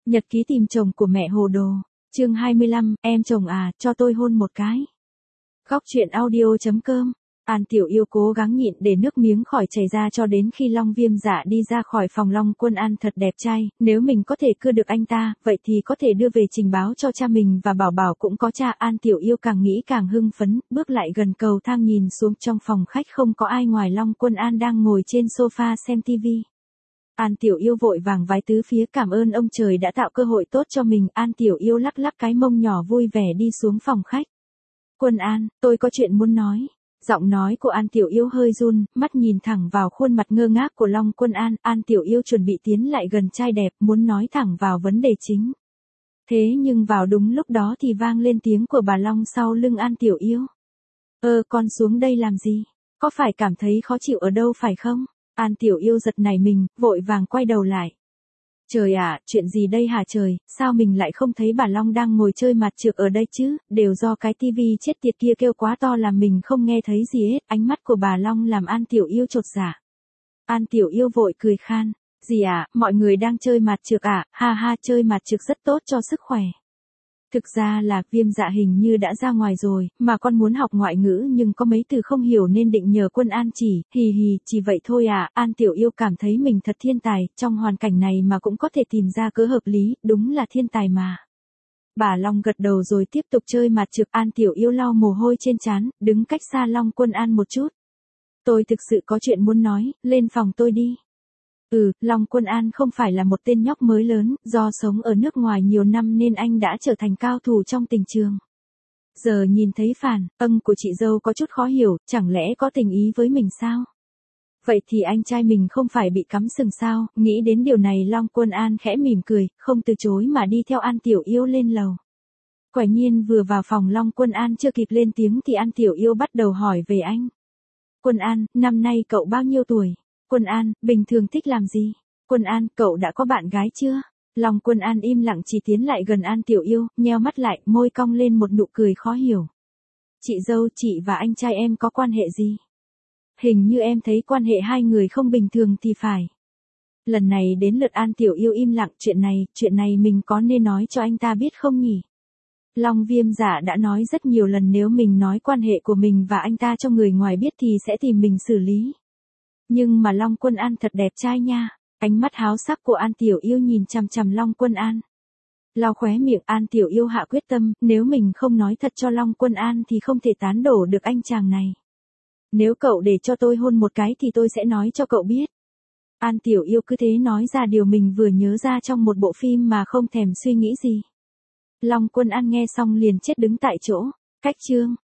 Nhật ký tìm chồng của mẹ hồ đồ. Chương 25, em chồng à, cho tôi hôn một cái. Góc truyện audio.com. An Tiểu Yêu cố gắng nhịn để nước miếng khỏi chảy ra cho đến khi Long Viêm Dạ đi ra khỏi phòng. Long Quân An thật đẹp trai, nếu mình có thể cưa được anh ta, vậy thì có thể đưa về trình báo cho cha mình và bảo bảo cũng có cha. An Tiểu Yêu càng nghĩ càng hưng phấn, bước lại gần cầu thang nhìn xuống. Trong phòng khách không có ai ngoài Long Quân An đang ngồi trên sofa xem tivi. An Tiểu Yêu vội vàng vái tứ phía cảm ơn ông trời đã tạo cơ hội tốt cho mình. An Tiểu Yêu lắc lắc cái mông nhỏ vui vẻ đi xuống phòng khách. Quân An, tôi có chuyện muốn nói. Giọng nói của An Tiểu Yêu hơi run, mắt nhìn thẳng vào khuôn mặt ngơ ngác của Long Quân An. An Tiểu Yêu chuẩn bị tiến lại gần trai đẹp, muốn nói thẳng vào vấn đề chính. Thế nhưng vào đúng lúc đó thì vang lên tiếng của bà Long sau lưng An Tiểu Yêu. Con xuống đây làm gì? Có phải cảm thấy khó chịu ở đâu phải không? An Tiểu Yêu giật nảy mình, vội vàng quay đầu lại. Trời ạ, chuyện gì đây hả trời, sao mình lại không thấy bà Long đang ngồi chơi mặt trược ở đây chứ, đều do cái tivi chết tiệt kia kêu quá to làm mình không nghe thấy gì hết. Ánh mắt của bà Long làm An Tiểu Yêu chột dạ. An Tiểu Yêu vội cười khan, gì ạ, mọi người đang chơi mặt trược ạ, ha ha, chơi mặt trược rất tốt cho sức khỏe. Thực ra là Viêm Dạ hình như đã ra ngoài rồi, mà con muốn học ngoại ngữ nhưng có mấy từ không hiểu nên định nhờ Quân An chỉ, hì hì, chỉ vậy thôi à. An Tiểu Yêu cảm thấy mình thật thiên tài, trong hoàn cảnh này mà cũng có thể tìm ra cớ hợp lý, đúng là thiên tài mà. Bà Long gật đầu rồi tiếp tục chơi mặt trược. An Tiểu Yêu lau mồ hôi trên trán, đứng cách xa Long Quân An một chút. Tôi thực sự có chuyện muốn nói, lên phòng tôi đi. Long Quân An không phải là một tên nhóc mới lớn, do sống ở nước ngoài nhiều năm nên anh đã trở thành cao thủ trong tình trường. Giờ nhìn thấy phản âm của chị dâu có chút khó hiểu, chẳng lẽ có tình ý với mình sao? Vậy thì anh trai mình không phải bị cắm sừng sao? Nghĩ đến điều này Long Quân An khẽ mỉm cười, không từ chối mà đi theo An Tiểu Yêu lên lầu. Quả nhiên vừa vào phòng Long Quân An chưa kịp lên tiếng thì An Tiểu Yêu bắt đầu hỏi về anh. Quân An, năm nay cậu bao nhiêu tuổi? Quân An, bình thường thích làm gì? Quân An, cậu đã có bạn gái chưa? Long Quân An im lặng chỉ tiến lại gần An Tiểu Yêu, nheo mắt lại, môi cong lên một nụ cười khó hiểu. Chị dâu, chị và anh trai em có quan hệ gì? Hình như em thấy quan hệ hai người không bình thường thì phải. Lần này đến lượt An Tiểu Yêu im lặng, chuyện này mình có nên nói cho anh ta biết không nhỉ? Long Viêm Dạ đã nói rất nhiều lần nếu mình nói quan hệ của mình và anh ta cho người ngoài biết thì sẽ tìm mình xử lý. Nhưng mà Long Quân An thật đẹp trai nha. Ánh mắt háo sắc của An Tiểu Yêu nhìn chằm chằm Long Quân An. Lau khóe miệng, An Tiểu Yêu hạ quyết tâm, nếu mình không nói thật cho Long Quân An thì không thể tán đổ được anh chàng này. Nếu cậu để cho tôi hôn một cái thì tôi sẽ nói cho cậu biết. An Tiểu Yêu cứ thế nói ra điều mình vừa nhớ ra trong một bộ phim mà không thèm suy nghĩ gì. Long Quân An nghe xong liền chết đứng tại chỗ. Cách chương